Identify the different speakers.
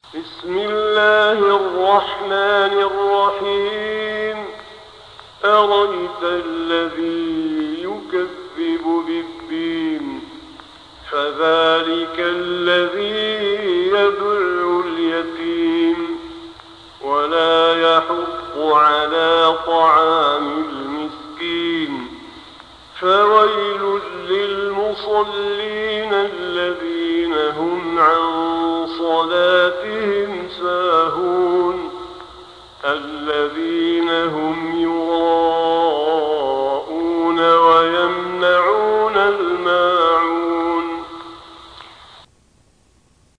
Speaker 1: بسم الله الرحمن الرحيم. أرأيت الذي يكذب بالدين فذلك الذي يدع اليتيم ولا يحض على طعام المسكين فويل للمصلين الذين هم عن صلاتهم ساهون